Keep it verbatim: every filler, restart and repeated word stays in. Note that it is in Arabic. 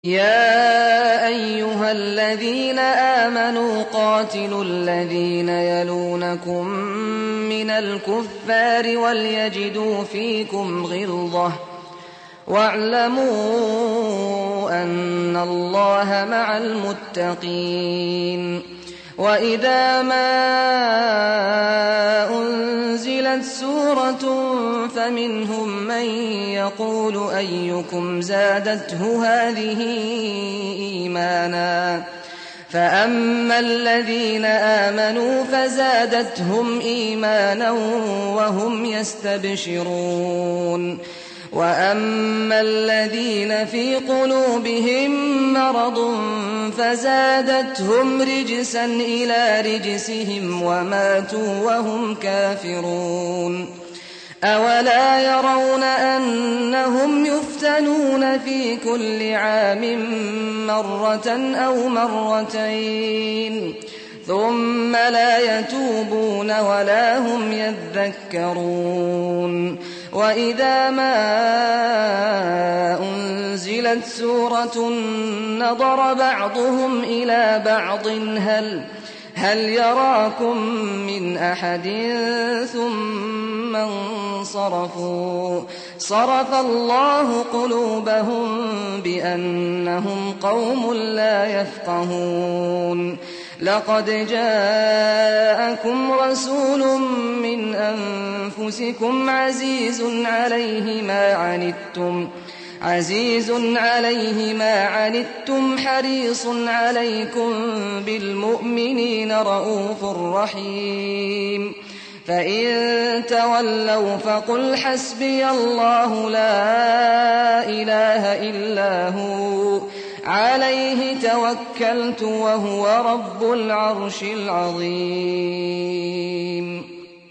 يَا أَيُّهَا الَّذِينَ آمَنُوا قَاتِلُوا الَّذِينَ يَلُونَكُم مِّنَ الْكُفَّارِ وَلْيَجِدُوا فِيكُمْ غِلْظَةً وَاعْلَمُوا أَنَّ اللَّهَ مَعَ الْمُتَّقِينَ. وَإِذَا مَا أُنزِلَتْ سُورَةٌ فَمِنْهُم مَّن يَقُولُ أَيُّكُمْ زَادَتْهُ هَٰذِهِ إِيمَانًا فَأَمَّا الَّذِينَ آمَنُوا فَزَادَتْهُمْ إِيمَانًا وَهُمْ يَسْتَبْشِرُونَ. وَأَمَّا الَّذِينَ فِي قُلُوبِهِم مَّرَضٌ فَزَادَتْهُمْ رِجْسًا إِلَىٰ رِجْسِهِمْ وَمَاتُوا وَهُمْ كَافِرُونَ. أَوَلَا يَرَوْنَ أَنَّهُمْ يُفْتَنُونَ فِي كُلِّ عَامٍ مَّرَّةً أَوْ مَرَّتَيْنِ ثُمَّ لَا يَتُوبُونَ وَلَا هُمْ يَذَّكَّرُونَ. وَإِذَا مَا أُنزِلَتْ سُورَةٌ نَّظَرَ بَعْضُهُمْ إِلَىٰ بَعْضٍ هَلْ هَلْ يَرَاكُم مِّنْ أَحَدٍ ثُمَّ انصَرَفُوا صَرَفَ اللَّهُ قُلُوبَهُم بِأَنَّهُمْ قَوْمٌ لَّا يَفْقَهُونَ. لَقَدْ جَاءَكُمْ رَسُولٌ مِّنْ أَنفُسِكُمْ عَزِيزٌ عَلَيْهِ مَا عَنِتُّمْ عزيز عليه ما عَنِتُّمْ حَرِيصٌ عَلَيْكُم بِالْمُؤْمِنِينَ رَءُوفٌ رَّحِيمٌ. فَإِن تَوَلَّوْا فَقُلْ حَسْبِيَ اللَّهُ لَا إِلَٰهَ إِلَّا هُوَ عَلَيْهِ تَوَكَّلْتُ وَهُوَ رَبُّ الْعَرْشِ الْعَظِيمِ.